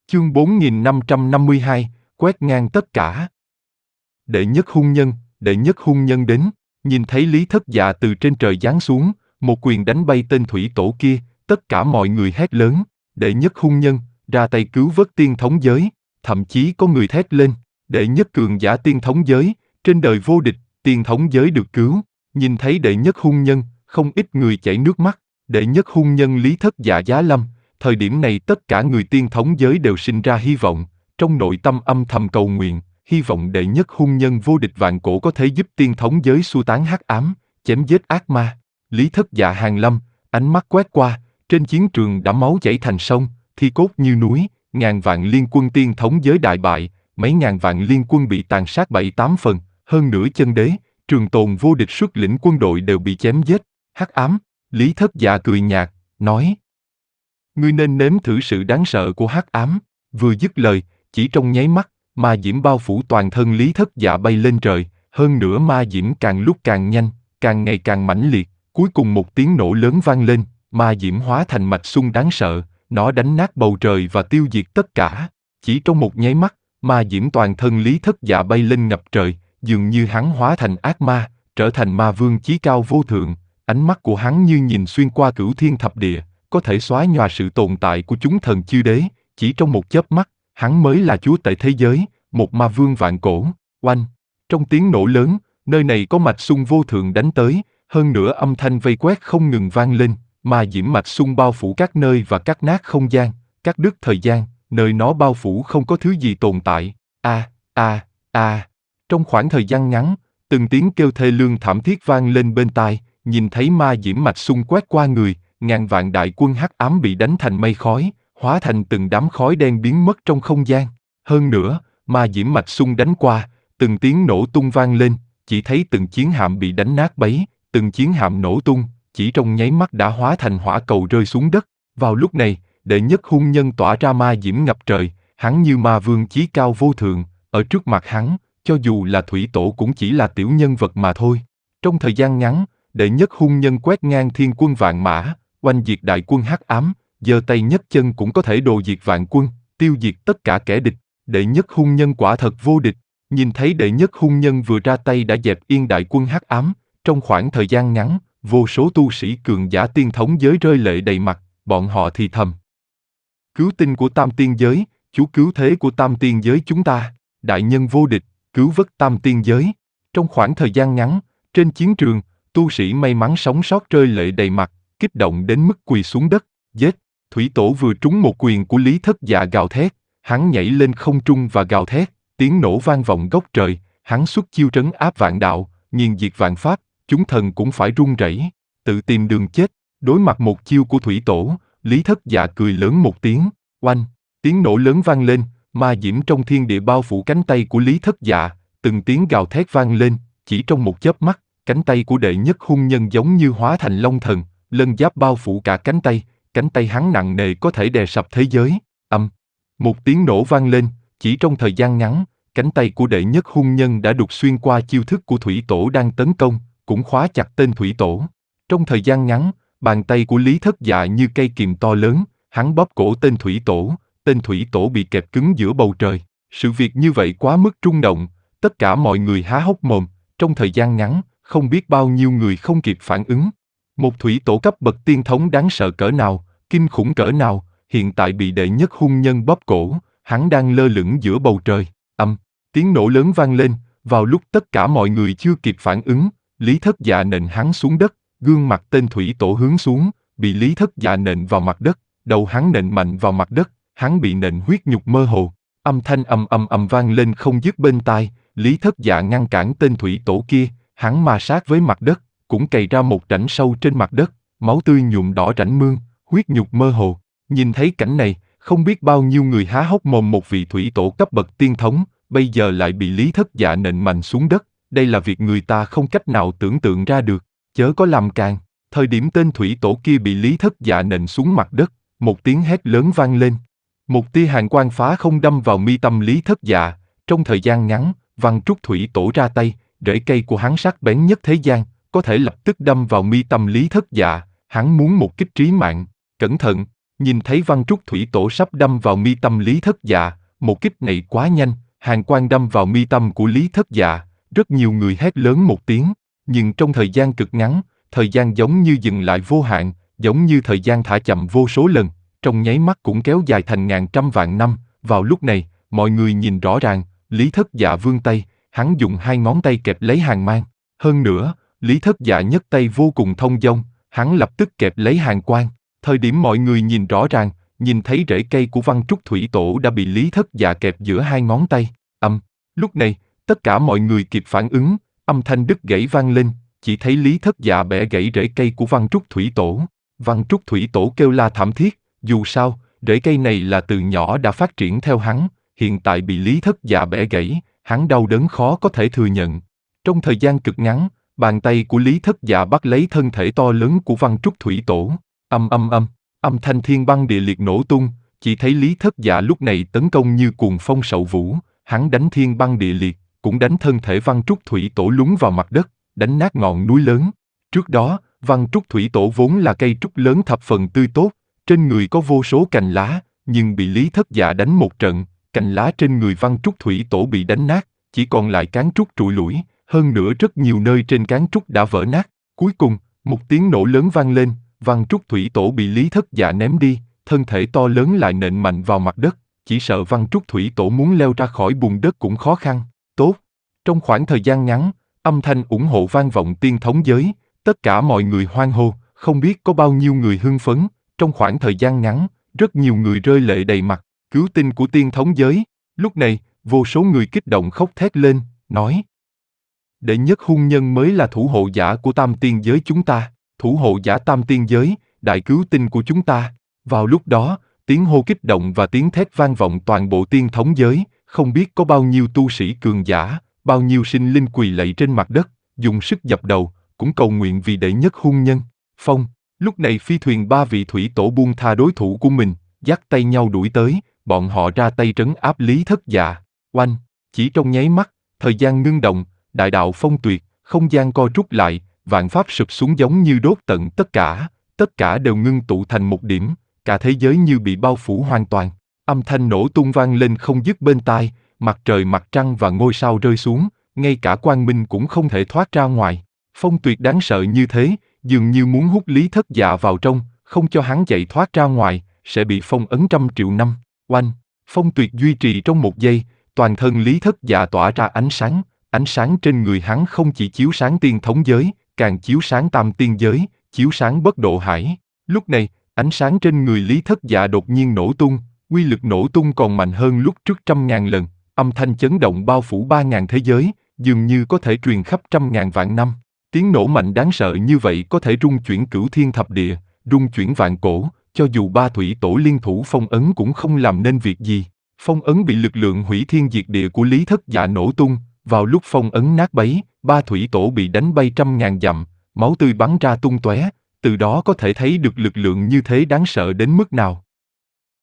Chương 4552, quét ngang tất cả. Đệ nhất hung nhân đến, nhìn thấy Lý Thất Dạ từ trên trời giáng xuống, một quyền đánh bay tên thủy tổ kia, tất cả mọi người hét lớn, đệ nhất hung nhân, ra tay cứu vớt tiên thống giới, thậm chí có người thét lên, đệ nhất cường giả tiên thống giới, trên đời vô địch, tiên thống giới được cứu, nhìn thấy đệ nhất hung nhân, không ít người chảy nước mắt, đệ nhất hung nhân Lý Thất Dạ giá lâm. Thời điểm này tất cả người tiên thống giới đều sinh ra hy vọng, trong nội tâm âm thầm cầu nguyện, hy vọng đệ nhất hung nhân vô địch vạn cổ có thể giúp tiên thống giới xua tán hắc ám, chém giết ác ma. Lý Thất Dạ hàng lâm, ánh mắt quét qua, trên chiến trường đã máu chảy thành sông, thi cốt như núi, ngàn vạn liên quân tiên thống giới đại bại, mấy ngàn vạn liên quân bị tàn sát 7-8 phần, hơn nữa chân đế, trường tồn vô địch xuất lĩnh quân đội đều bị chém giết. Hắc ám, Lý Thất Dạ cười nhạt, nói: ngươi nên nếm thử sự đáng sợ của hắc ám. Vừa dứt lời, chỉ trong nháy mắt, ma diễm bao phủ toàn thân Lý Thất Dạ bay lên trời, hơn nữa ma diễm càng lúc càng nhanh, càng ngày càng mãnh liệt, cuối cùng một tiếng nổ lớn vang lên, ma diễm hóa thành mạch xung đáng sợ, nó đánh nát bầu trời và tiêu diệt tất cả. Chỉ trong một nháy mắt, ma diễm toàn thân Lý Thất Dạ bay lên ngập trời, dường như hắn hóa thành ác ma, trở thành ma vương chí cao vô thượng, ánh mắt của hắn như nhìn xuyên qua cửu thiên thập địa, có thể xóa nhòa sự tồn tại của chúng thần chư đế, chỉ trong một chớp mắt, hắn mới là chúa tể thế giới, một ma vương vạn cổ. Oanh! Trong tiếng nổ lớn, nơi này có mạch xung vô thượng đánh tới, hơn nữa âm thanh vây quét không ngừng vang lên, ma diễm mạch xung bao phủ các nơi và cắt nát không gian, cắt đứt thời gian, nơi nó bao phủ không có thứ gì tồn tại. Trong khoảng thời gian ngắn, từng tiếng kêu thê lương thảm thiết vang lên bên tai, nhìn thấy ma diễm mạch xung quét qua người, ngàn vạn đại quân hắc ám bị đánh thành mây khói, hóa thành từng đám khói đen biến mất trong không gian. Hơn nữa, ma diễm mạch xung đánh qua, từng tiếng nổ tung vang lên, chỉ thấy từng chiến hạm bị đánh nát bấy, từng chiến hạm nổ tung, chỉ trong nháy mắt đã hóa thành hỏa cầu rơi xuống đất. Vào lúc này, đệ nhất hung nhân tỏa ra ma diễm ngập trời, hắn như ma vương chí cao vô thượng, ở trước mặt hắn, cho dù là thủy tổ cũng chỉ là tiểu nhân vật mà thôi. Trong thời gian ngắn, đệ nhất hung nhân quét ngang thiên quân vạn mã, oanh diệt đại quân hắc ám, giơ tay nhấc chân cũng có thể đồ diệt vạn quân, tiêu diệt tất cả kẻ địch. Đệ nhất hung nhân quả thật vô địch. Nhìn thấy đệ nhất hung nhân vừa ra tay đã dẹp yên đại quân hắc ám, trong khoảng thời gian ngắn, vô số tu sĩ cường giả tiên thống giới rơi lệ đầy mặt, bọn họ thì thầm: cứu tinh của tam tiên giới, chú cứu thế của tam tiên giới chúng ta, đại nhân vô địch, cứu vớt tam tiên giới. Trong khoảng thời gian ngắn, trên chiến trường, tu sĩ may mắn sống sót rơi lệ đầy mặt, kích động đến mức quỳ xuống đất. Giết! Thủy tổ vừa trúng một quyền của Lý Thất Dạ gào thét, hắn nhảy lên không trung và gào thét, tiếng nổ vang vọng góc trời, hắn xuất chiêu trấn áp vạn đạo, nghiền diệt vạn pháp, chúng thần cũng phải run rẩy, tự tìm đường chết. Đối mặt một chiêu của thủy tổ, Lý Thất Dạ cười lớn một tiếng, oanh! Tiếng nổ lớn vang lên, ma diễm trong thiên địa bao phủ cánh tay của Lý Thất Dạ, từng tiếng gào thét vang lên, chỉ trong một chớp mắt, cánh tay của đệ nhất hung nhân giống như hóa thành long thần, lân giáp bao phủ cả cánh tay hắn nặng nề có thể đè sập thế giới. Một tiếng nổ vang lên, chỉ trong thời gian ngắn, cánh tay của đệ nhất hung nhân đã đục xuyên qua chiêu thức của thủy tổ đang tấn công, cũng khóa chặt tên thủy tổ. Trong thời gian ngắn, bàn tay của Lý Thất Dạ như cây kìm to lớn, hắn bóp cổ tên thủy tổ bị kẹp cứng giữa bầu trời. Sự việc như vậy quá mức rung động, tất cả mọi người há hốc mồm, trong thời gian ngắn, không biết bao nhiêu người không kịp phản ứng. Một thủy tổ cấp bậc tiên thống đáng sợ cỡ nào, kinh khủng cỡ nào, hiện tại bị đệ nhất hung nhân bóp cổ, hắn đang lơ lửng giữa bầu trời. Tiếng nổ lớn vang lên, vào lúc tất cả mọi người chưa kịp phản ứng, Lý Thất Dạ nện hắn xuống đất, gương mặt tên thủy tổ hướng xuống, bị Lý Thất Dạ nện vào mặt đất, đầu hắn nện mạnh vào mặt đất, hắn bị nện huyết nhục mơ hồ. Âm thanh ầm vang lên không dứt bên tai, Lý Thất Dạ ngăn cản tên thủy tổ kia, hắn ma sát với mặt đất, cũng cày ra một rãnh sâu trên mặt đất, máu tươi nhuộm đỏ rãnh mương, huyết nhục mơ hồ. Nhìn thấy cảnh này, không biết bao nhiêu người há hốc mồm, một vị thủy tổ cấp bậc tiên thống, bây giờ lại bị Lý Thất Dạ nện mạnh xuống đất, đây là việc người ta không cách nào tưởng tượng ra được, chớ có làm càn. Thời điểm tên thủy tổ kia bị Lý Thất Dạ nện xuống mặt đất, một tiếng hét lớn vang lên. Một tia hàn quang phá không đâm vào mi tâm Lý Thất Dạ, trong thời gian ngắn, Văn Trúc thủy tổ ra tay, rễ cây của hắn sắc bén nhất thế gian, có thể lập tức đâm vào mi tâm Lý Thất Dạ, hắn muốn một kích trí mạng. Cẩn thận! Nhìn thấy Văn Trúc Thủy Tổ sắp đâm vào mi tâm Lý Thất Dạ, một kích này quá nhanh, hàn quang đâm vào mi tâm của Lý Thất Dạ, rất nhiều người hét lớn một tiếng, nhưng trong thời gian cực ngắn, thời gian giống như dừng lại vô hạn, giống như thời gian thả chậm vô số lần, trong nháy mắt cũng kéo dài thành ngàn trăm vạn năm. Vào lúc này, mọi người nhìn rõ ràng, Lý Thất Dạ vươn tay, hắn dùng hai ngón tay kẹp lấy hàn mang. Hơn nữa, Lý Thất Dạ nhấc tay vô cùng thông dong, hắn lập tức kẹp lấy hàn quang. Thời điểm mọi người nhìn rõ ràng, nhìn thấy rễ cây của Văn Trúc Thủy Tổ đã bị Lý Thất Dạ kẹp giữa hai ngón tay. Lúc này, tất cả mọi người kịp phản ứng, âm thanh đứt gãy vang lên, chỉ thấy Lý Thất Dạ bẻ gãy rễ cây của Văn Trúc Thủy Tổ. Văn Trúc Thủy Tổ kêu la thảm thiết, dù sao, rễ cây này là từ nhỏ đã phát triển theo hắn, hiện tại bị Lý Thất Dạ bẻ gãy, hắn đau đớn khó có thể thừa nhận. Trong thời gian cực ngắn, bàn tay của Lý Thất Dạ bắt lấy thân thể to lớn của Văn Trúc Thủy Tổ. Âm thanh thiên băng địa liệt nổ tung, chỉ thấy Lý Thất Dạ lúc này tấn công như cuồng phong sậu vũ, hắn đánh thiên băng địa liệt, cũng đánh thân thể Văn Trúc Thủy Tổ lún vào mặt đất, đánh nát ngọn núi lớn. Trước đó, Văn Trúc Thủy Tổ vốn là cây trúc lớn thập phần tươi tốt, trên người có vô số cành lá, nhưng bị Lý Thất Dạ đánh một trận, cành lá trên người Văn Trúc Thủy Tổ bị đánh nát, chỉ còn lại cán trúc trụi lủi, hơn nữa rất nhiều nơi trên cán trúc đã vỡ nát. Cuối cùng, một tiếng nổ lớn vang lên, Văn Trúc Thủy Tổ bị Lý Thất Dạ ném đi, thân thể to lớn lại nện mạnh vào mặt đất, chỉ sợ Văn Trúc Thủy Tổ muốn leo ra khỏi bùn đất cũng khó khăn. Tốt! Trong khoảng thời gian ngắn, âm thanh ủng hộ vang vọng tiên thống giới, tất cả mọi người hoan hô, không biết có bao nhiêu người hưng phấn, trong khoảng thời gian ngắn, rất nhiều người rơi lệ đầy mặt, cứu tinh của tiên thống giới. Lúc này, vô số người kích động khóc thét lên, nói: Đệ nhất hung nhân mới là thủ hộ giả của tam tiên giới chúng ta, thủ hộ giả tam tiên giới, đại cứu tinh của chúng ta. Vào lúc đó, tiếng hô kích động và tiếng thét vang vọng toàn bộ tiên thống giới, không biết có bao nhiêu tu sĩ cường giả, bao nhiêu sinh linh quỳ lạy trên mặt đất, dùng sức dập đầu, cũng cầu nguyện vì đệ nhất hung nhân. Lúc này phi thuyền ba vị thủy tổ buông tha đối thủ của mình, dắt tay nhau đuổi tới, bọn họ ra tay trấn áp Lý Thất Dạ. Oanh! Chỉ trong nháy mắt, thời gian ngưng động, đại đạo phong tuyệt, không gian co rút lại, vạn pháp sụp xuống giống như đốt tận tất cả đều ngưng tụ thành một điểm, cả thế giới như bị bao phủ hoàn toàn. Âm thanh nổ tung vang lên không dứt bên tai, mặt trời mặt trăng và ngôi sao rơi xuống, ngay cả quang minh cũng không thể thoát ra ngoài. Phong tuyệt đáng sợ như thế, dường như muốn hút Lý Thất Dạ vào trong, không cho hắn chạy thoát ra ngoài, sẽ bị phong ấn 100 triệu năm. Oanh! Phong tuyệt duy trì trong một giây, toàn thân Lý Thất Dạ tỏa ra ánh sáng trên người hắn không chỉ chiếu sáng tiên thống giới, càng chiếu sáng tam tiên giới, chiếu sáng bất độ hải. Lúc này, ánh sáng trên người Lý Thất Dạ đột nhiên nổ tung, uy lực nổ tung còn mạnh hơn lúc trước 100.000 lần, âm thanh chấn động bao phủ 3.000 thế giới, dường như có thể truyền khắp 100.000 vạn năm. Tiếng nổ mạnh đáng sợ như vậy có thể rung chuyển cửu thiên thập địa, rung chuyển vạn cổ, cho dù ba thủy tổ liên thủ phong ấn cũng không làm nên việc gì. Phong ấn bị lực lượng hủy thiên diệt địa của Lý Thất Dạ nổ tung, vào lúc phong ấn nát bấy, ba thủy tổ bị đánh bay 100.000 dặm, máu tươi bắn ra tung tóe, từ đó có thể thấy được lực lượng như thế đáng sợ đến mức nào.